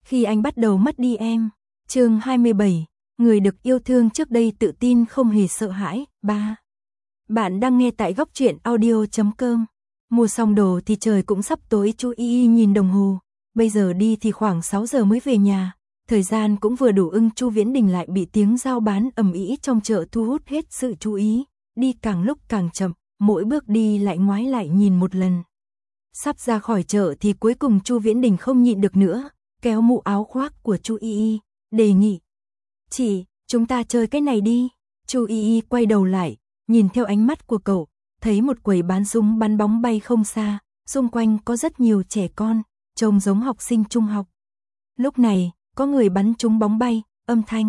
Khi anh bắt đầu mất đi em. Chương 27, người được yêu thương trước đây tự tin không hề sợ hãi. 3. Bạn đang nghe tại góc truyện audio.com. Mua xong đồ thì trời cũng sắp tối, chú Y nhìn đồng hồ. Bây giờ đi thì khoảng 6 giờ mới về nhà. Thời gian cũng vừa đủ, Chu Viễn Đình lại bị tiếng giao bán ầm ĩ trong chợ thu hút hết sự chú ý. Đi càng lúc càng chậm, mỗi bước đi lại ngoái lại nhìn một lần. Sắp ra khỏi chợ thì cuối cùng Chu Viễn Đình không nhịn được nữa, kéo mũ áo khoác của Chu Y, đề nghị. Chị, chúng ta chơi cái này đi. Chu Y quay đầu lại, nhìn theo ánh mắt của cậu, thấy một quầy bán súng bắn bóng bay không xa, xung quanh có rất nhiều trẻ con, trông giống học sinh trung học. Lúc này, có người bắn trúng bóng bay, âm thanh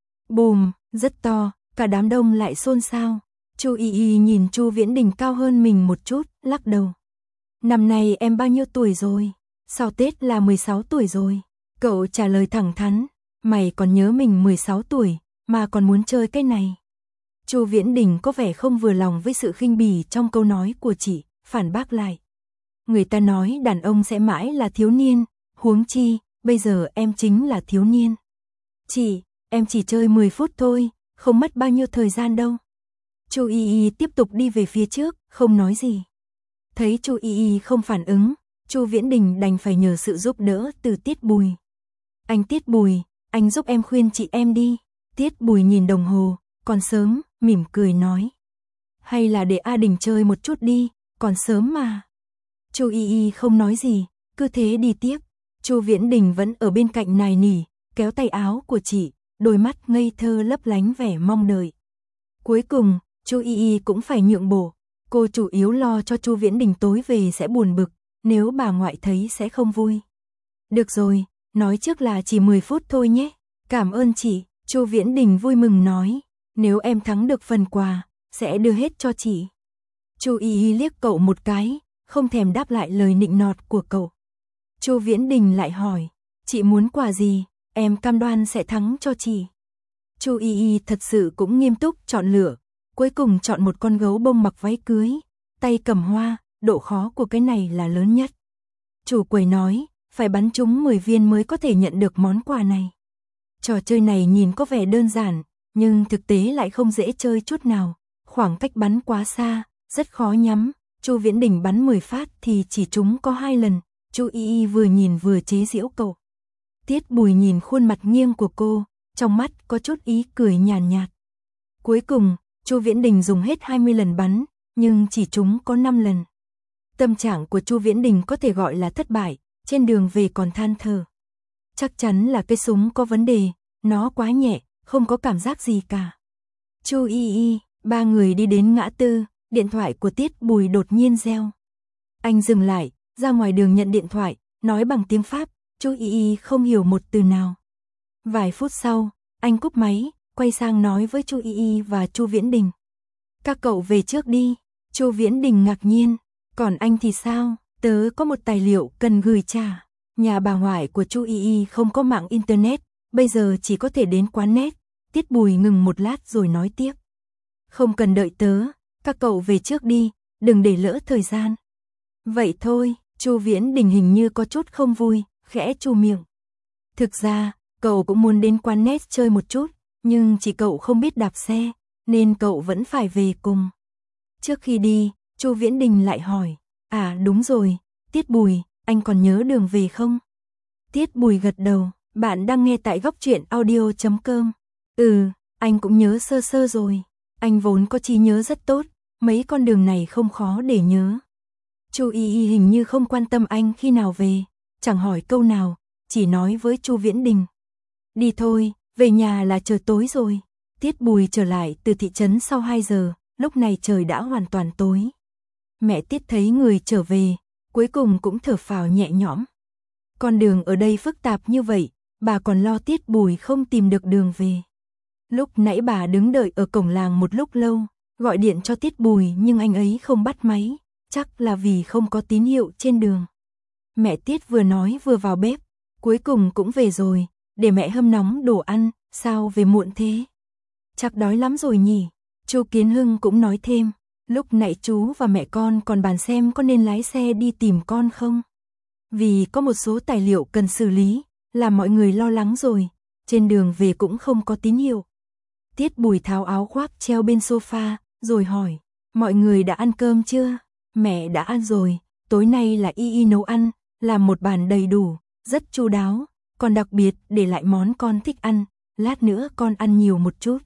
bùm, rất to, cả đám đông lại xôn xao. Chu Y nhìn Chu Viễn Đình cao hơn mình một chút, lắc đầu. Năm nay em bao nhiêu tuổi rồi? Sau Tết là 16 tuổi rồi. Cậu trả lời thẳng thắn, mày còn nhớ mình 16 tuổi, mà còn muốn chơi cái này. Chu Viễn Đình có vẻ không vừa lòng với sự khinh bỉ trong câu nói của chị, phản bác lại. Người ta nói đàn ông sẽ mãi là thiếu niên, huống chi, bây giờ em chính là thiếu niên. Chị, em chỉ chơi 10 phút thôi, không mất bao nhiêu thời gian đâu. Chu Y tiếp tục đi về phía trước, không nói gì. Thấy Chu Y không phản ứng, Chu Viễn Đình đành phải nhờ sự giúp đỡ từ Tiết Bùi. Anh Tiết Bùi, anh giúp em khuyên chị em đi. Tiết Bùi nhìn đồng hồ, còn sớm, mỉm cười nói. Hay là để A Đình chơi một chút đi, còn sớm mà. Chu Y không nói gì, cứ thế đi tiếp. Chu Viễn Đình vẫn ở bên cạnh nài nỉ, kéo tay áo của chị, đôi mắt ngây thơ lấp lánh vẻ mong đợi. Cuối cùng, Chu Y cũng phải nhượng bộ. Cô chủ yếu lo cho Chu Viễn Đình tối về sẽ buồn bực, nếu bà ngoại thấy sẽ không vui. Được rồi, nói trước là chỉ 10 phút thôi nhé. Cảm ơn chị, Chu Viễn Đình vui mừng nói. Nếu em thắng được phần quà, sẽ đưa hết cho chị. Chu Y liếc cậu một cái, không thèm đáp lại lời nịnh nọt của cậu. Chu Viễn Đình lại hỏi, chị muốn quà gì, em cam đoan sẽ thắng cho chị. Chu Y thật sự cũng nghiêm túc chọn lựa, cuối cùng chọn một con gấu bông mặc váy cưới, tay cầm hoa, độ khó của cái này là lớn nhất. Chủ quầy nói, phải bắn trúng 10 viên mới có thể nhận được món quà này. Trò chơi này nhìn có vẻ đơn giản, nhưng thực tế lại không dễ chơi chút nào, khoảng cách bắn quá xa, rất khó nhắm. Chu Viễn Đình bắn 10 phát thì chỉ trúng có 2 lần. Chu Y vừa nhìn vừa chế giễu cậu. Tiết Bùi nhìn khuôn mặt nghiêng của cô, trong mắt có chút ý cười nhàn nhạt. Cuối cùng, Chu Viễn Đình dùng hết 20 lần bắn, nhưng chỉ trúng có 5 lần. Tâm trạng của Chu Viễn Đình có thể gọi là thất bại, trên đường về còn than thở. Chắc chắn là cái súng có vấn đề, nó quá nhẹ, không có cảm giác gì cả. Chu Y, ba người đi đến ngã tư, điện thoại của Tiết Bùi đột nhiên reo. Anh dừng lại, ra ngoài đường nhận điện thoại, nói bằng tiếng Pháp, Chu Y không hiểu một từ nào. Vài phút sau, anh cúp máy, quay sang nói với Chu Y và Chu Viễn Đình. Các cậu về trước đi. Chu Viễn Đình ngạc nhiên, còn anh thì sao? Tớ có một tài liệu cần gửi trả. Nhà bà ngoại của Chu Y không có mạng internet, bây giờ chỉ có thể đến quán net. Tiết Bùi ngừng một lát rồi nói tiếp. Không cần đợi tớ, các cậu về trước đi, đừng để lỡ thời gian. Vậy thôi, Chu Viễn Đình hình như có chút không vui, khẽ chu miệng. Thực ra, cậu cũng muốn đến quán net chơi một chút, nhưng chỉ cậu không biết đạp xe, nên cậu vẫn phải về cùng. Trước khi đi, Chu Viễn Đình lại hỏi, à đúng rồi, Tiết Bùi, anh còn nhớ đường về không? Tiết Bùi gật đầu, bạn đang nghe tại góc truyện audio.com. Anh cũng nhớ sơ sơ rồi, anh vốn có trí nhớ rất tốt, mấy con đường này không khó để nhớ. Chu Y hình như không quan tâm anh khi nào về, chẳng hỏi câu nào, chỉ nói với Chu Viễn Đình. Đi thôi, về nhà là trời tối rồi. Tiết Bùi trở lại từ thị trấn sau 2 giờ, lúc này trời đã hoàn toàn tối. Mẹ Tiết thấy người trở về, cuối cùng cũng thở phào nhẹ nhõm. Con đường ở đây phức tạp như vậy, bà còn lo Tiết Bùi không tìm được đường về. Lúc nãy bà đứng đợi ở cổng làng một lúc lâu, gọi điện cho Tiết Bùi nhưng anh ấy không bắt máy, chắc là vì không có tín hiệu trên đường. Mẹ Tiết vừa nói vừa vào bếp, cuối cùng cũng về rồi, để mẹ hâm nóng đồ ăn, sao về muộn thế? Chắc đói lắm rồi nhỉ? Chu Kiến Hưng cũng nói thêm, lúc nãy chú và mẹ con còn bàn xem có nên lái xe đi tìm con không? Vì có một số tài liệu cần xử lý, làm mọi người lo lắng rồi, trên đường về cũng không có tín hiệu. Tiết Bùi tháo áo khoác treo bên sofa, rồi hỏi, mọi người đã ăn cơm chưa? Mẹ đã ăn rồi, tối nay là Y nấu ăn, làm một bàn đầy đủ, rất chu đáo, còn đặc biệt để lại món con thích ăn, lát nữa con ăn nhiều một chút.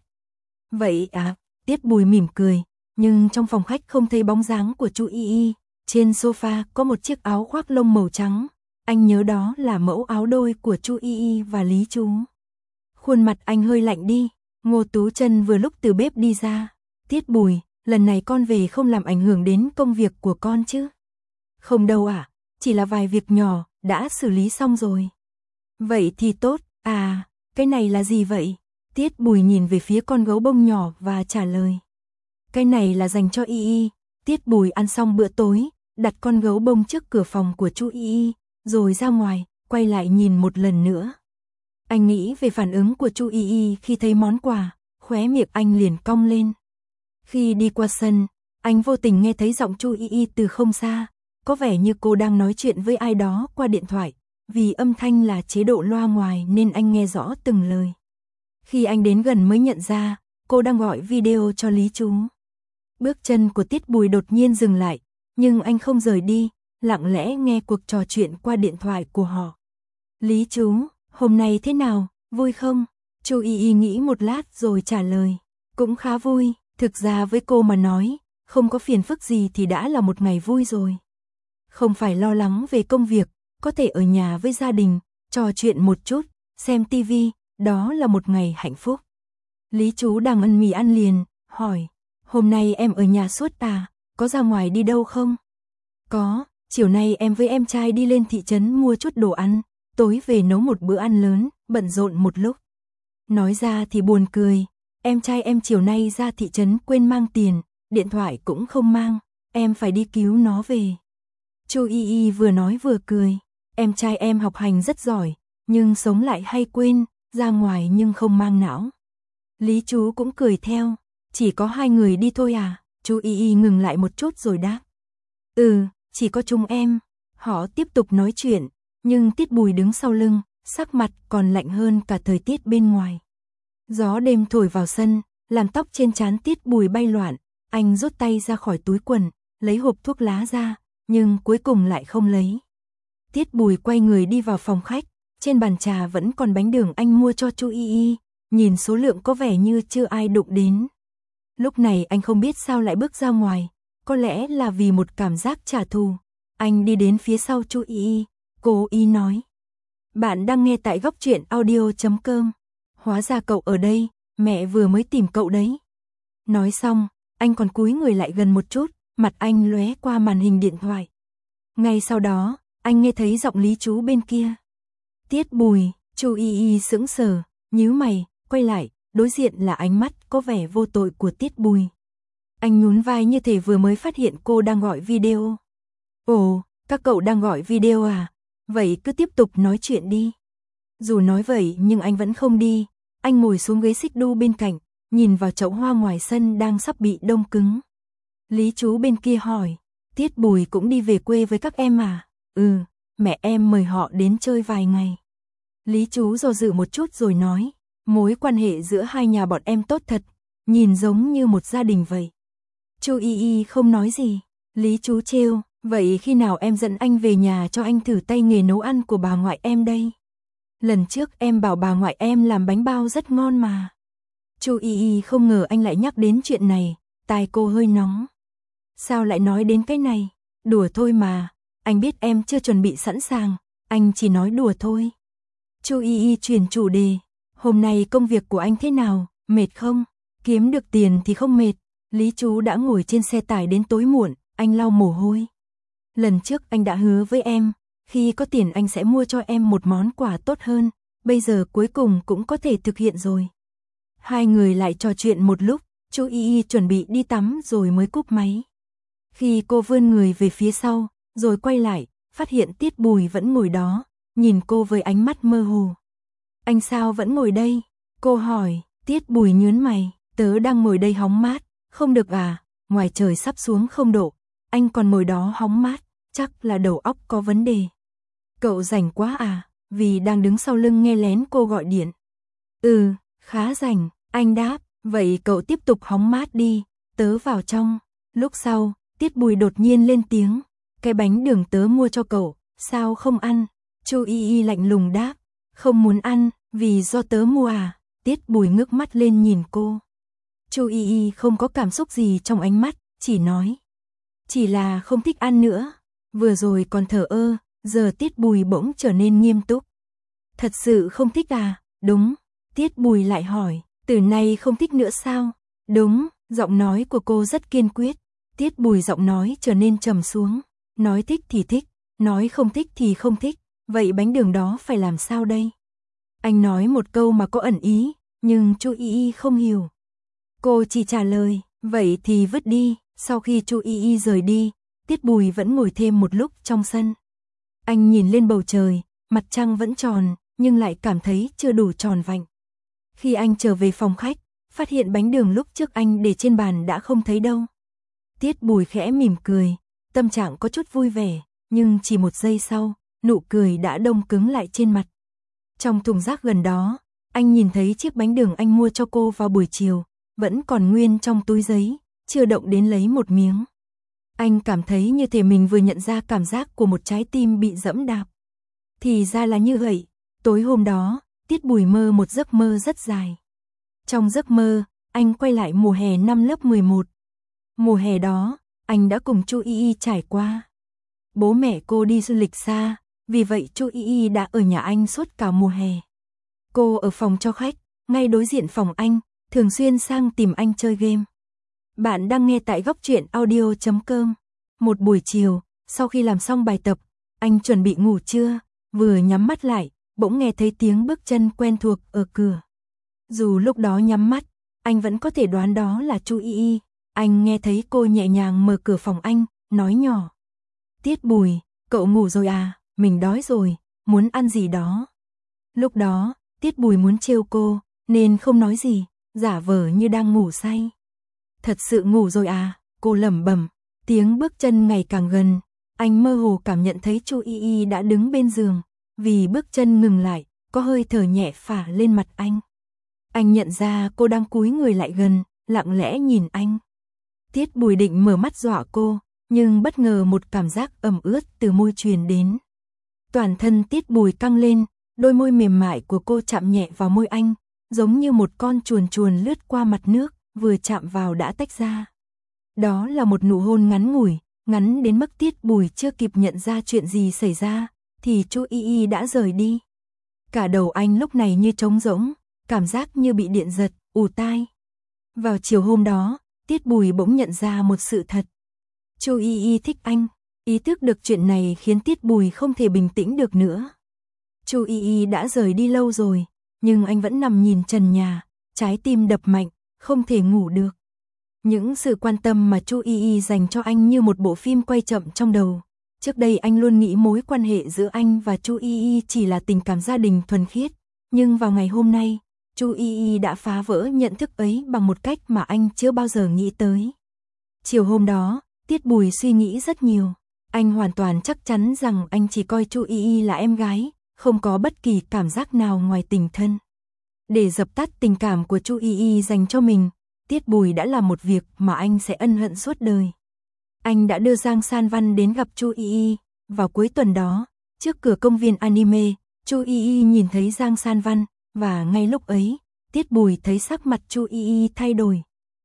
Vậy à, Tiết Bùi mỉm cười, nhưng trong phòng khách không thấy bóng dáng của chú Y. Trên sofa có một chiếc áo khoác lông màu trắng, anh nhớ đó là mẫu áo đôi của chú Y và Lý Chú. Khuôn mặt anh hơi lạnh đi, Ngô Tú Chân vừa lúc từ bếp đi ra. Tiết Bùi, lần này con về không làm ảnh hưởng đến công việc của con chứ? Không đâu ạ, chỉ là vài việc nhỏ, đã xử lý xong rồi. Vậy thì tốt, à, cái này là gì vậy? Tiết Bùi nhìn về phía con gấu bông nhỏ và trả lời. Cái này là dành cho Y. Tiết Bùi ăn xong bữa tối, đặt con gấu bông trước cửa phòng của chú Y, rồi ra ngoài, quay lại nhìn một lần nữa. Anh nghĩ về phản ứng của chú Y khi thấy món quà, khóe miệng anh liền cong lên. Khi đi qua sân, anh vô tình nghe thấy giọng chú Y từ không xa, có vẻ như cô đang nói chuyện với ai đó qua điện thoại, vì âm thanh là chế độ loa ngoài nên anh nghe rõ từng lời. Khi anh đến gần mới nhận ra, cô đang gọi video cho Lý Chú. Bước chân của Tiết Bùi đột nhiên dừng lại, nhưng anh không rời đi, lặng lẽ nghe cuộc trò chuyện qua điện thoại của họ. Lý Chú, hôm nay thế nào, vui không? Chú Y nghĩ một lát rồi trả lời. Cũng khá vui, thực ra với cô mà nói, không có phiền phức gì thì đã là một ngày vui rồi. Không phải lo lắng về công việc, có thể ở nhà với gia đình, trò chuyện một chút, xem tivi, đó là một ngày hạnh phúc. Lý Chú đang ăn mì ăn liền, hỏi, hôm nay em ở nhà suốt à, có ra ngoài đi đâu không? Có, chiều nay em với em trai đi lên thị trấn mua chút đồ ăn, tối về nấu một bữa ăn lớn, bận rộn một lúc. Nói ra thì buồn cười, em trai em chiều nay ra thị trấn quên mang tiền, điện thoại cũng không mang, em phải đi cứu nó về. Chu Y vừa nói vừa cười, em trai em học hành rất giỏi, nhưng sống lại hay quên, ra ngoài nhưng không mang não. Lý Chú cũng cười theo, chỉ có 2 người đi thôi à? Chu Y ngừng lại một chút rồi đáp. Chỉ có chúng em. Họ tiếp tục nói chuyện, nhưng Tiết Bùi đứng sau lưng, sắc mặt còn lạnh hơn cả thời tiết bên ngoài. Gió đêm thổi vào sân, làm tóc trên trán Tiết Bùi bay loạn, anh rút tay ra khỏi túi quần, lấy hộp thuốc lá ra, nhưng cuối cùng lại không lấy. Tiết Bùi quay người đi vào phòng khách, trên bàn trà vẫn còn bánh đường anh mua cho chú Y, nhìn số lượng có vẻ như chưa ai đụng đến. Lúc này anh không biết sao lại bước ra ngoài, có lẽ là vì một cảm giác trả thù. Anh đi đến phía sau chú Y, cô Y nói. Bạn đang nghe tại góc truyện audio.com. Hóa ra cậu ở đây, mẹ vừa mới tìm cậu đấy. Nói xong, anh còn cúi người lại gần một chút, mặt anh lóe qua màn hình điện thoại. Ngay sau đó, anh nghe thấy giọng Lý Chú bên kia. Tiết Bùi, chú Y sững sờ, nhíu mày, quay lại, đối diện là ánh mắt có vẻ vô tội của Tiết Bùi. Anh nhún vai như thể vừa mới phát hiện cô đang gọi video. Ồ, các cậu đang gọi video à? Vậy cứ tiếp tục nói chuyện đi. Dù nói vậy nhưng anh vẫn không đi. Anh ngồi xuống ghế xích đu bên cạnh, nhìn vào chậu hoa ngoài sân đang sắp bị đông cứng. Lý Chú bên kia hỏi, Tiết Bùi cũng đi về quê với các em à? Mẹ em mời họ đến chơi vài ngày. Lý Chú do dự một chút rồi nói, mối quan hệ giữa hai nhà bọn em tốt thật, nhìn giống như một gia đình vậy. Chu Y không nói gì. Lý Chú trêu, vậy khi nào em dẫn anh về nhà cho anh thử tay nghề nấu ăn của bà ngoại em đây? Lần trước em bảo bà ngoại em làm bánh bao rất ngon mà. Chu Y không ngờ anh lại nhắc đến chuyện này, tai cô hơi nóng. Sao lại nói đến cái này? Đùa thôi mà, anh biết em chưa chuẩn bị sẵn sàng, anh chỉ nói đùa thôi. Chu Y chuyển chủ đề, hôm nay công việc của anh thế nào, mệt không? Kiếm được tiền thì không mệt. Lý Chú đã ngồi trên xe tải đến tối muộn, anh lau mồ hôi. Lần trước anh đã hứa với em, khi có tiền anh sẽ mua cho em một món quà tốt hơn, bây giờ cuối cùng cũng có thể thực hiện rồi. Hai người lại trò chuyện một lúc, chú Y chuẩn bị đi tắm rồi mới cúp máy. Khi cô vươn người về phía sau, rồi quay lại, phát hiện Tiết Bùi vẫn ngồi đó, nhìn cô với ánh mắt mơ hồ. Anh sao vẫn ngồi đây? Cô hỏi. Tiết Bùi nhướng mày, tớ đang ngồi đây hóng mát. Không được à, ngoài trời sắp xuống 0 độ, anh còn ngồi đó hóng mát, chắc là đầu óc có vấn đề. Cậu rảnh quá à, vì đang đứng sau lưng nghe lén cô gọi điện. Khá rảnh, anh đáp, vậy cậu tiếp tục hóng mát đi, tớ vào trong. Lúc sau, Tiết Bùi đột nhiên lên tiếng, cái bánh đường tớ mua cho cậu, sao không ăn? Chu Y Y lạnh lùng đáp, không muốn ăn, vì do tớ mua à? Tiết Bùi ngước mắt lên nhìn cô. Chu Y Y không có cảm xúc gì trong ánh mắt, chỉ nói, chỉ là không thích ăn nữa. Vừa rồi còn thờ ơ, giờ Tiết Bùi bỗng trở nên nghiêm túc. Thật sự không thích à? Đúng. Tiết Bùi lại hỏi, từ nay không thích nữa sao? Đúng, giọng nói của cô rất kiên quyết. Tiết Bùi giọng nói trở nên trầm xuống, nói thích thì thích, nói không thích thì không thích, vậy bánh đường đó phải làm sao đây? Anh nói một câu mà có ẩn ý, nhưng Chu Y Y không hiểu. Cô chỉ trả lời, vậy thì vứt đi. Sau khi Chu Y Y rời đi, Tiết Bùi vẫn ngồi thêm một lúc trong sân. Anh nhìn lên bầu trời, mặt trăng vẫn tròn, nhưng lại cảm thấy chưa đủ tròn vành. Khi anh trở về phòng khách, phát hiện bánh đường lúc trước anh để trên bàn đã không thấy đâu. Tiết Bùi khẽ mỉm cười, tâm trạng có chút vui vẻ, nhưng chỉ một giây sau, nụ cười đã đông cứng lại trên mặt. Trong thùng rác gần đó, anh nhìn thấy chiếc bánh đường anh mua cho cô vào buổi chiều, vẫn còn nguyên trong túi giấy, chưa động đến lấy một miếng. Anh cảm thấy như thể mình vừa nhận ra cảm giác của một trái tim bị dẫm đạp. Thì ra là như vậy, tối hôm đó, Tiết Bùi mơ một giấc mơ rất dài. Trong giấc mơ, anh quay lại mùa hè năm lớp 11. Mùa hè đó, anh đã cùng Chu Y Y trải qua. Bố mẹ cô đi du lịch xa, vì vậy Chu Y Y đã ở nhà anh suốt cả mùa hè. Cô ở phòng cho khách, ngay đối diện phòng anh, thường xuyên sang tìm anh chơi game. Bạn đang nghe tại góc truyện audio.com. Một buổi chiều, sau khi làm xong bài tập, anh chuẩn bị ngủ trưa, vừa nhắm mắt lại, bỗng nghe thấy tiếng bước chân quen thuộc ở cửa. Dù lúc đó nhắm mắt, anh vẫn có thể đoán đó là Chu Y Y. Anh nghe thấy cô nhẹ nhàng mở cửa phòng anh, nói nhỏ. Tiết Bùi, cậu ngủ rồi à, mình đói rồi, muốn ăn gì đó. Lúc đó, Tiết Bùi muốn trêu cô, nên không nói gì, giả vờ như đang ngủ say. Thật sự ngủ rồi à, cô lẩm bẩm, tiếng bước chân ngày càng gần. Anh mơ hồ cảm nhận thấy Chu Y Y đã đứng bên giường, vì bước chân ngừng lại, có hơi thở nhẹ phả lên mặt anh. Anh nhận ra cô đang cúi người lại gần, lặng lẽ nhìn anh. Tiết Bùi định mở mắt dọa cô, nhưng bất ngờ một cảm giác ẩm ướt từ môi truyền đến. Toàn thân Tiết Bùi căng lên, đôi môi mềm mại của cô chạm nhẹ vào môi anh, giống như một con chuồn chuồn lướt qua mặt nước, vừa chạm vào đã tách ra. Đó là một nụ hôn ngắn ngủi, ngắn đến mức Tiết Bùi chưa kịp nhận ra chuyện gì xảy ra, thì Chu Y Y đã rời đi. Cả đầu anh lúc này như trống rỗng, cảm giác như bị điện giật, ù tai. Vào chiều hôm đó, Tiết Bùi bỗng nhận ra một sự thật. Chu Y Y thích anh. Ý thức được chuyện này khiến Tiết Bùi không thể bình tĩnh được nữa. Chu Y Y đã rời đi lâu rồi, nhưng anh vẫn nằm nhìn trần nhà, trái tim đập mạnh, không thể ngủ được. Những sự quan tâm mà Chu Y Y dành cho anh như một bộ phim quay chậm trong đầu. Trước đây anh luôn nghĩ mối quan hệ giữa anh và Chu Y Y chỉ là tình cảm gia đình thuần khiết, nhưng vào ngày hôm nay, Chu Y Y đã phá vỡ nhận thức ấy bằng một cách mà anh chưa bao giờ nghĩ tới. Chiều hôm đó, Tiết Bùi suy nghĩ rất nhiều. Anh hoàn toàn chắc chắn rằng anh chỉ coi Chu Y Y là em gái, không có bất kỳ cảm giác nào ngoài tình thân. Để dập tắt tình cảm của Chu Y Y dành cho mình, Tiết Bùi đã làm một việc mà anh sẽ ân hận suốt đời. Anh đã đưa Giang San Văn đến gặp Chu Y Y. Vào cuối tuần đó, trước cửa công viên anime, Chu Y Y nhìn thấy Giang San Văn, và ngay lúc ấy, Tiết Bùi thấy sắc mặt Chu Y Y thay đổi.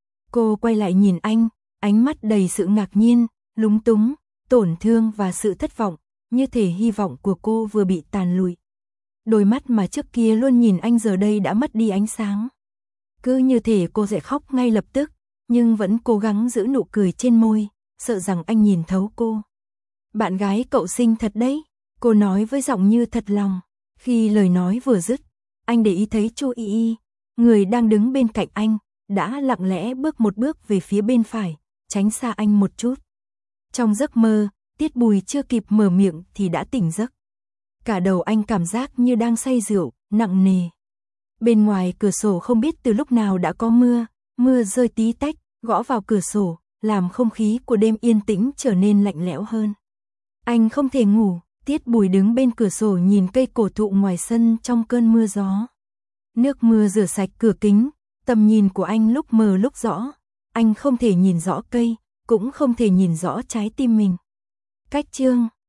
Cô quay lại nhìn anh, ánh mắt đầy sự ngạc nhiên, lúng túng, tổn thương và sự thất vọng, như thể hy vọng của cô vừa bị tàn lụi. Đôi mắt mà trước kia luôn nhìn anh giờ đây đã mất đi ánh sáng. Cứ như thể cô sẽ khóc ngay lập tức, nhưng vẫn cố gắng giữ nụ cười trên môi, sợ rằng anh nhìn thấu cô. Bạn gái cậu xinh thật đấy, cô nói với giọng như thật lòng. Khi lời nói vừa dứt, anh để ý thấy Chu Y Y, người đang đứng bên cạnh anh, đã lặng lẽ bước một bước về phía bên phải, tránh xa anh một chút. Trong giấc mơ, Tiết Bùi chưa kịp mở miệng thì đã tỉnh giấc. Cả đầu anh cảm giác như đang say rượu, nặng nề. Bên ngoài cửa sổ không biết từ lúc nào đã có mưa, mưa rơi tí tách, gõ vào cửa sổ, làm không khí của đêm yên tĩnh trở nên lạnh lẽo hơn. Anh không thể ngủ, Tiết Bùi đứng bên cửa sổ nhìn cây cổ thụ ngoài sân trong cơn mưa gió. Nước mưa rửa sạch cửa kính, tầm nhìn của anh lúc mờ lúc rõ. Anh không thể nhìn rõ cây, cũng không thể nhìn rõ trái tim mình. Cách chương